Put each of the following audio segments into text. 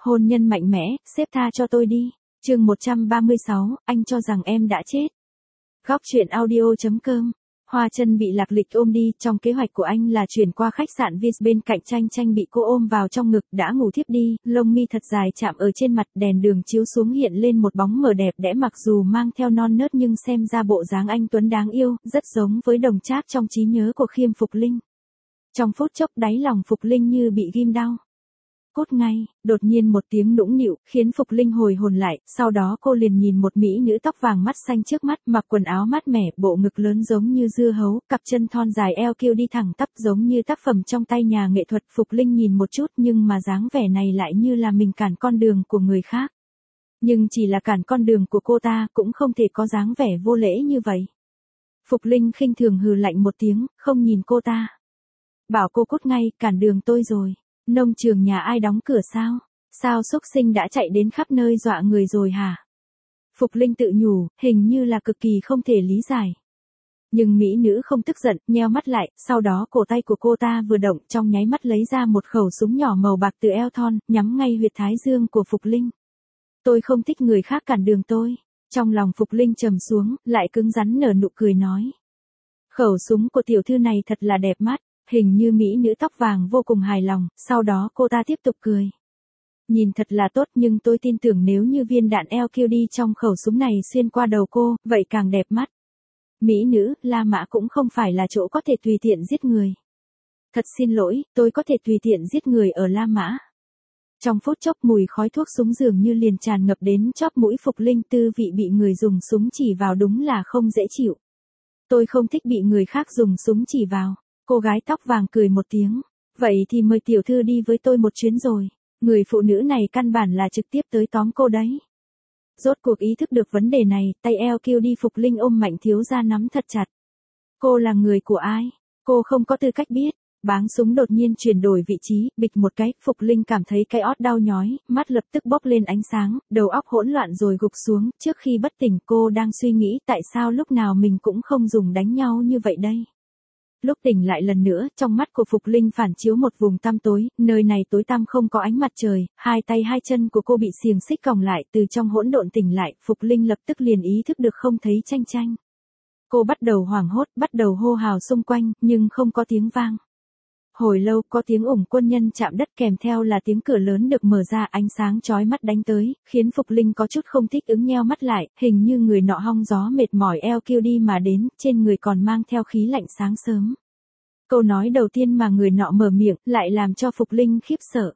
Hôn nhân mạnh mẽ, sếp tha cho tôi đi. Chương 136, anh cho rằng em đã chết. Góc truyện audio.com. Hoa Chân bị Lạc Lịch ôm đi, trong kế hoạch của anh là chuyển qua khách sạn Vis bên cạnh. Tranh Tranh bị cô ôm vào trong ngực, đã ngủ thiếp đi, lông mi thật dài chạm ở trên mặt, đèn đường chiếu xuống hiện lên một bóng mờ đẹp đẽ, mặc dù mang theo non nớt nhưng xem ra bộ dáng anh tuấn đáng yêu, rất giống với đồng trác trong trí nhớ của Khiêm Phục Linh. Trong phút chốc đáy lòng Phục Linh như bị ghim đau. Cút ngay, đột nhiên một tiếng nũng nịu, khiến Phục Linh hồi hồn lại, sau đó cô liền nhìn một mỹ nữ tóc vàng mắt xanh trước mắt, mặc quần áo mát mẻ, bộ ngực lớn giống như dưa hấu, cặp chân thon dài eo kiêu đi thẳng tắp giống như tác phẩm trong tay nhà nghệ thuật. Phục Linh nhìn một chút nhưng mà dáng vẻ này lại như là mình cản con đường của người khác. Nhưng chỉ là cản con đường của cô ta, cũng không thể có dáng vẻ vô lễ như vậy. Phục Linh khinh thường hừ lạnh một tiếng, không nhìn cô ta. Bảo cô cút ngay, cản đường tôi rồi. Nông trường nhà ai đóng cửa sao? Sao xúc sinh đã chạy đến khắp nơi dọa người rồi hả? Phục Linh tự nhủ, hình như là cực kỳ không thể lý giải. Nhưng mỹ nữ không tức giận, nheo mắt lại, sau đó cổ tay của cô ta vừa động, trong nháy mắt lấy ra một khẩu súng nhỏ màu bạc từ eo thon, nhắm ngay huyệt thái dương của Phục Linh. Tôi không thích người khác cản đường tôi. Trong lòng Phục Linh trầm xuống, lại cứng rắn nở nụ cười nói. Khẩu súng của tiểu thư này thật là đẹp mắt. Hình như mỹ nữ tóc vàng vô cùng hài lòng, sau đó cô ta tiếp tục cười. Nhìn thật là tốt, nhưng tôi tin tưởng nếu như viên đạn LQD trong khẩu súng này xuyên qua đầu cô, vậy càng đẹp mắt. Mỹ nữ, La Mã cũng không phải là chỗ có thể tùy tiện giết người. Thật xin lỗi, tôi có thể tùy tiện giết người ở La Mã. Trong phút chốc mùi khói thuốc súng dường như liền tràn ngập đến chóp mũi Phục Linh, tư vị bị người dùng súng chỉ vào đúng là không dễ chịu. Tôi không thích bị người khác dùng súng chỉ vào. Cô gái tóc vàng cười một tiếng. Vậy thì mời tiểu thư đi với tôi một chuyến rồi. Người phụ nữ này căn bản là trực tiếp tới tóm cô đấy. Rốt cuộc ý thức được vấn đề này, tay eo kêu đi Phục Linh ôm Mạnh thiếu gia nắm thật chặt. Cô là người của ai? Cô không có tư cách biết. Báng súng đột nhiên chuyển đổi vị trí, bịch một cái, Phục Linh cảm thấy cái ót đau nhói, mắt lập tức bốc lên ánh sáng, đầu óc hỗn loạn rồi gục xuống. Trước khi bất tỉnh cô đang suy nghĩ tại sao lúc nào mình cũng không dùng đánh nhau như vậy đây. Lúc tỉnh lại lần nữa, trong mắt của Phục Linh phản chiếu một vùng tăm tối, nơi này tối tăm không có ánh mặt trời, hai tay hai chân của cô bị xiềng xích còng lại, từ trong hỗn độn tỉnh lại, Phục Linh lập tức liền ý thức được không thấy Tranh Tranh. Cô bắt đầu hoảng hốt, bắt đầu hô hào xung quanh, nhưng không có tiếng vang. Hồi lâu có tiếng ủng quân nhân chạm đất kèm theo là tiếng cửa lớn được mở ra, ánh sáng chói mắt đánh tới, khiến Phục Linh có chút không thích ứng, nheo mắt lại, hình như người nọ hong gió mệt mỏi eo kêu đi mà đến, trên người còn mang theo khí lạnh sáng sớm. Câu nói đầu tiên mà người nọ mở miệng, lại làm cho Phục Linh khiếp sợ.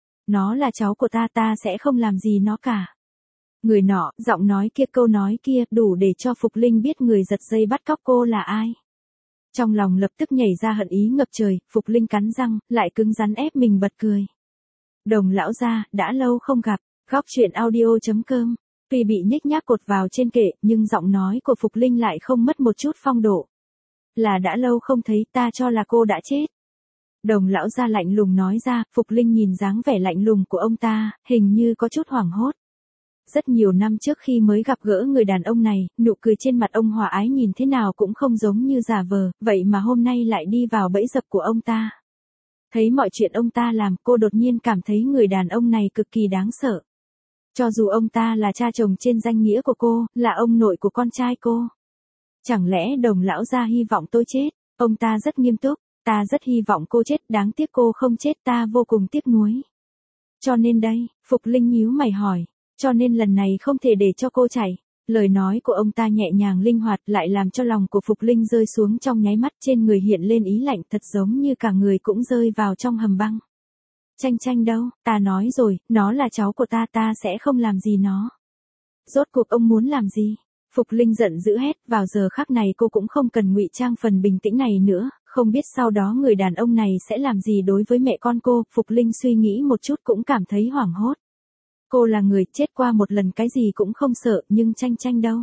Nó là cháu của ta, ta sẽ không làm gì nó cả. Người nọ, giọng nói kia, câu nói kia, đủ để cho Phục Linh biết người giật dây bắt cóc cô là ai. Trong lòng lập tức nhảy ra hận ý ngập trời, Phục Linh cắn răng, lại cứng rắn ép mình bật cười. Đồng lão gia, đã lâu không gặp. Góc truyện audio.com. Tuy bị nhếch nhác cột vào trên kệ, nhưng giọng nói của Phục Linh lại không mất một chút phong độ. Là đã lâu không thấy, ta cho là cô đã chết. Đồng lão gia lạnh lùng nói ra. Phục Linh nhìn dáng vẻ lạnh lùng của ông ta, hình như có chút hoảng hốt. Rất nhiều năm trước khi mới gặp gỡ người đàn ông này, nụ cười trên mặt ông hòa ái nhìn thế nào cũng không giống như giả vờ, vậy mà hôm nay lại đi vào bẫy dập của ông ta. Thấy mọi chuyện ông ta làm, cô đột nhiên cảm thấy người đàn ông này cực kỳ đáng sợ. Cho dù ông ta là cha chồng trên danh nghĩa của cô, là ông nội của con trai cô. Chẳng lẽ đồng lão gia hy vọng tôi chết? Ông ta rất nghiêm túc, ta rất hy vọng cô chết, đáng tiếc cô không chết, ta vô cùng tiếc nuối. Cho nên đây, Phục Linh nhíu mày hỏi. Cho nên lần này không thể để cho cô chạy. Lời nói của ông ta nhẹ nhàng linh hoạt, lại làm cho lòng của Phục Linh rơi xuống trong nháy mắt, trên người hiện lên ý lạnh, thật giống như cả người cũng rơi vào trong hầm băng. Tranh Tranh đâu, ta nói rồi, nó là cháu của ta, ta sẽ không làm gì nó. Rốt cuộc ông muốn làm gì? Phục Linh giận dữ hét, vào giờ khắc này cô cũng không cần ngụy trang phần bình tĩnh này nữa, không biết sau đó người đàn ông này sẽ làm gì đối với mẹ con cô. Phục Linh suy nghĩ một chút cũng cảm thấy hoảng hốt. Cô là người chết qua một lần cái gì cũng không sợ, nhưng Tranh Tranh đâu?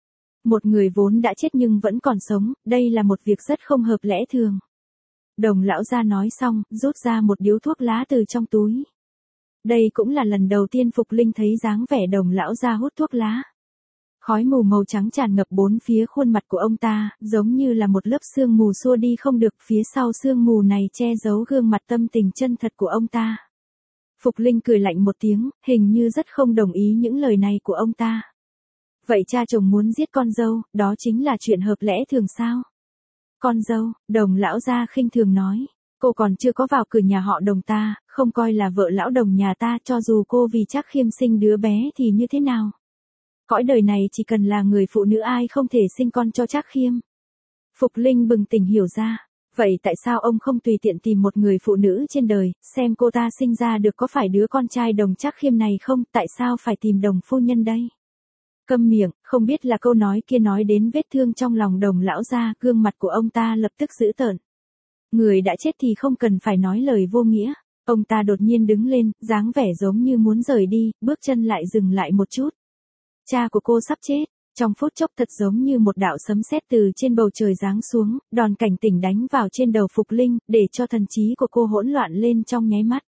Một người vốn đã chết nhưng vẫn còn sống, đây là một việc rất không hợp lẽ thường. Đồng lão gia nói xong, rút ra một điếu thuốc lá từ trong túi. Đây cũng là lần đầu tiên Phục Linh thấy dáng vẻ đồng lão gia hút thuốc lá. Khói mù màu trắng tràn ngập bốn phía khuôn mặt của ông ta, giống như là một lớp sương mù xua đi không được, phía sau sương mù này che giấu gương mặt tâm tình chân thật của ông ta. Phục Linh cười lạnh một tiếng, hình như rất không đồng ý những lời này của ông ta. Vậy cha chồng muốn giết con dâu, đó chính là chuyện hợp lẽ thường sao? Con dâu, Đồng lão gia khinh thường nói. Cô còn chưa có vào cửa nhà họ Đồng ta, không coi là vợ lão Đồng nhà ta, cho dù cô vì Trác Khiêm sinh đứa bé thì như thế nào? Cõi đời này chỉ cần là người phụ nữ ai không thể sinh con cho Trác Khiêm. Phục Linh bừng tỉnh hiểu ra. Vậy tại sao ông không tùy tiện tìm một người phụ nữ trên đời, xem cô ta sinh ra được có phải đứa con trai Đồng Trác Khiêm này không, tại sao phải tìm Đồng phu nhân đây? Câm miệng, không biết là câu nói kia nói đến vết thương trong lòng Đồng lão gia, gương mặt của ông ta lập tức dữ tợn. Người đã chết thì không cần phải nói lời vô nghĩa. Ông ta đột nhiên đứng lên, dáng vẻ giống như muốn rời đi, bước chân lại dừng lại một chút. Cha của cô sắp chết. Trong phút chốc thật giống như một đạo sấm sét từ trên bầu trời giáng xuống, đòn cảnh tỉnh đánh vào trên đầu Phục Linh, để cho thần trí của cô hỗn loạn lên trong nháy mắt.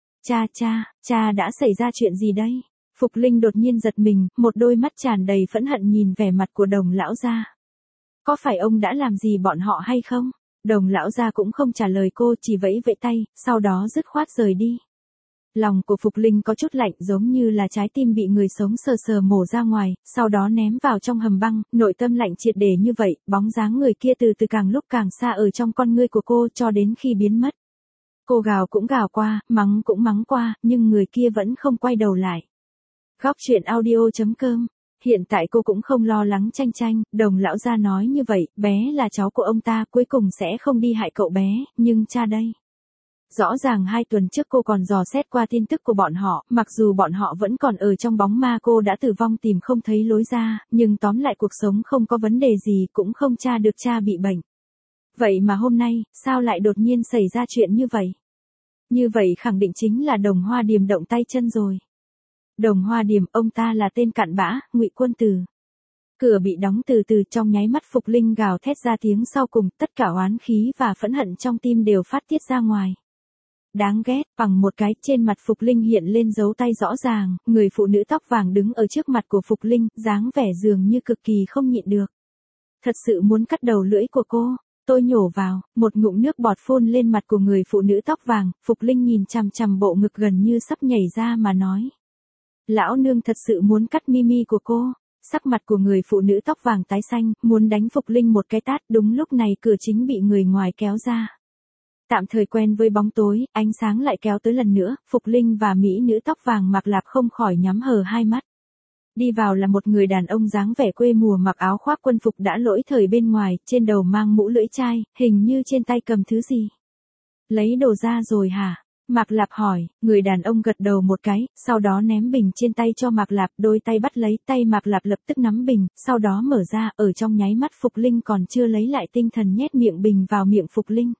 Cha đã xảy ra chuyện gì đây? Phục Linh đột nhiên giật mình, một đôi mắt tràn đầy phẫn hận nhìn vẻ mặt của Đồng lão gia. Có phải ông đã làm gì bọn họ hay không? Đồng lão gia cũng không trả lời cô, chỉ vẫy vẫy tay, sau đó dứt khoát rời đi. Lòng của Phục Linh có chút lạnh, giống như là trái tim bị người sống sờ sờ mổ ra ngoài, sau đó ném vào trong hầm băng, nội tâm lạnh triệt để như vậy, bóng dáng người kia từ từ càng lúc càng xa ở trong con ngươi của cô cho đến khi biến mất. Cô gào cũng gào qua, mắng cũng mắng qua, nhưng người kia vẫn không quay đầu lại. Góc truyện audio.com. Hiện tại cô cũng không lo lắng tranh, Đồng lão gia nói như vậy, bé là cháu của ông ta, cuối cùng sẽ không đi hại cậu bé, nhưng cha đây. Rõ ràng 2 tuần trước cô còn dò xét qua tin tức của bọn họ, mặc dù bọn họ vẫn còn ở trong bóng ma, cô đã tử vong tìm không thấy lối ra, nhưng tóm lại cuộc sống không có vấn đề gì, cũng không tra được cha bị bệnh. Vậy mà hôm nay, sao lại đột nhiên xảy ra chuyện như vậy? Như vậy khẳng định chính là Đồng Hoa Điềm động tay chân rồi. Đồng Hoa Điềm, ông ta là tên cặn bã, Ngụy Quân Tử. Cửa bị đóng từ từ, trong nháy mắt Phục Linh gào thét ra tiếng sau cùng, tất cả oán khí và phẫn hận trong tim đều phát tiết ra ngoài. Đáng ghét, bằng một cái, trên mặt Phục Linh hiện lên dấu tay rõ ràng, người phụ nữ tóc vàng đứng ở trước mặt của Phục Linh, dáng vẻ dường như cực kỳ không nhịn được. Thật sự muốn cắt đầu lưỡi của cô. Tôi nhổ vào, một ngụm nước bọt phun lên mặt của người phụ nữ tóc vàng, Phục Linh nhìn chằm chằm bộ ngực gần như sắp nhảy ra mà nói. Lão nương thật sự muốn cắt mimi của cô. Sắc mặt của người phụ nữ tóc vàng tái xanh, muốn đánh Phục Linh một cái tát, đúng lúc này cửa chính bị người ngoài kéo ra. Tạm thời quen với bóng tối, ánh sáng lại kéo tới lần nữa, Phục Linh và mỹ nữ tóc vàng Mạc Lạp không khỏi nhắm hờ hai mắt. Đi vào là một người đàn ông dáng vẻ quê mùa mặc áo khoác quân phục đã lỗi thời bên ngoài, trên đầu mang mũ lưỡi chai, hình như trên tay cầm thứ gì. Lấy đồ ra rồi hả? Mạc Lạp hỏi, người đàn ông gật đầu một cái, sau đó ném bình trên tay cho Mạc Lạp, đôi tay bắt lấy, tay Mạc Lạp lập tức nắm bình, sau đó mở ra, ở trong nháy mắt Phục Linh còn chưa lấy lại tinh thần nhét miệng bình vào miệng Phục Linh.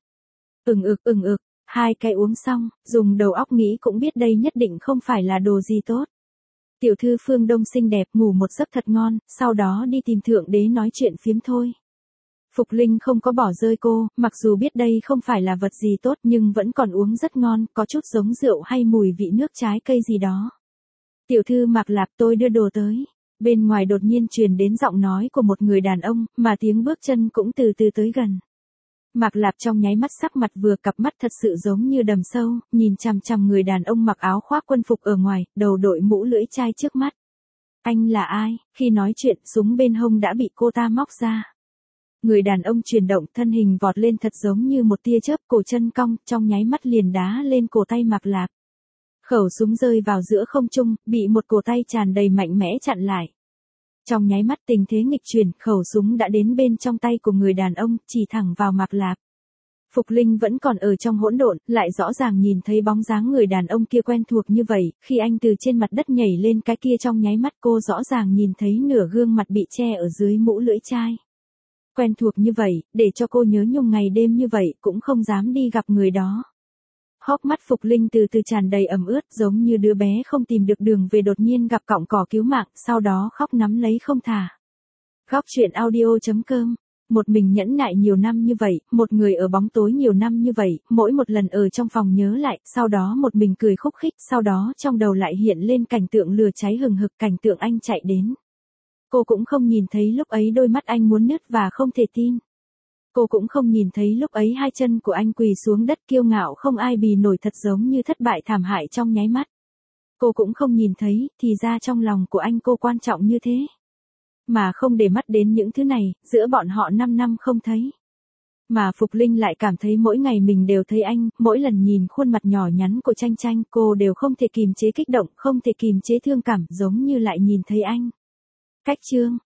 Ừng ực, 2 cái uống xong, dùng đầu óc nghĩ cũng biết đây nhất định không phải là đồ gì tốt. Tiểu thư Phương Đông xinh đẹp ngủ một giấc thật ngon, sau đó đi tìm thượng đế nói chuyện phiếm thôi. Phục Linh không có bỏ rơi cô, mặc dù biết đây không phải là vật gì tốt nhưng vẫn còn uống rất ngon, có chút giống rượu hay mùi vị nước trái cây gì đó. Tiểu thư Mạc Lạp, tôi đưa đồ tới. Bên ngoài đột nhiên truyền đến giọng nói của một người đàn ông, mà tiếng bước chân cũng từ từ tới gần. Mạc Lạp trong nháy mắt sắc mặt vừa, cặp mắt thật sự giống như đầm sâu, nhìn chằm chằm người đàn ông mặc áo khoác quân phục ở ngoài, đầu đội mũ lưỡi chai trước mắt. Anh là ai? Khi nói chuyện, súng bên hông đã bị cô ta móc ra. Người đàn ông chuyển động, thân hình vọt lên thật giống như một tia chớp, cổ chân cong, trong nháy mắt liền đá lên cổ tay Mạc Lạp. Khẩu súng rơi vào giữa không trung, bị một cổ tay tràn đầy mạnh mẽ chặn lại. Trong nháy mắt tình thế nghịch chuyển, khẩu súng đã đến bên trong tay của người đàn ông, chỉ thẳng vào Mạc Lạp. Phục Linh vẫn còn ở trong hỗn độn, lại rõ ràng nhìn thấy bóng dáng người đàn ông kia quen thuộc như vậy, khi anh từ trên mặt đất nhảy lên cái kia trong nháy mắt cô rõ ràng nhìn thấy nửa gương mặt bị che ở dưới mũ lưỡi chai. Quen thuộc như vậy, để cho cô nhớ nhung ngày đêm như vậy, cũng không dám đi gặp người đó. Hốc mắt Phục Linh từ từ tràn đầy ẩm ướt, giống như đứa bé không tìm được đường về đột nhiên gặp cọng cỏ cứu mạng, sau đó khóc nắm lấy không thả. Góc truyện audio.com. Một mình nhẫn nại nhiều năm như vậy, một người ở bóng tối nhiều năm như vậy, mỗi một lần ở trong phòng nhớ lại, sau đó một mình cười khúc khích, sau đó trong đầu lại hiện lên cảnh tượng lửa cháy hừng hực, cảnh tượng anh chạy đến. Cô cũng không nhìn thấy lúc ấy đôi mắt anh muốn nứt và không thể tin. Cô cũng không nhìn thấy lúc ấy hai chân của anh quỳ xuống đất kiêu ngạo không ai bì nổi thật giống như thất bại thảm hại trong nháy mắt. Cô cũng không nhìn thấy, thì ra trong lòng của anh cô quan trọng như thế. Mà không để mắt đến những thứ này, giữa bọn họ 5 năm không thấy. Mà Phục Linh lại cảm thấy mỗi ngày mình đều thấy anh, mỗi lần nhìn khuôn mặt nhỏ nhắn của Tranh Tranh cô đều không thể kìm chế kích động, không thể kìm chế thương cảm giống như lại nhìn thấy anh. Cách chương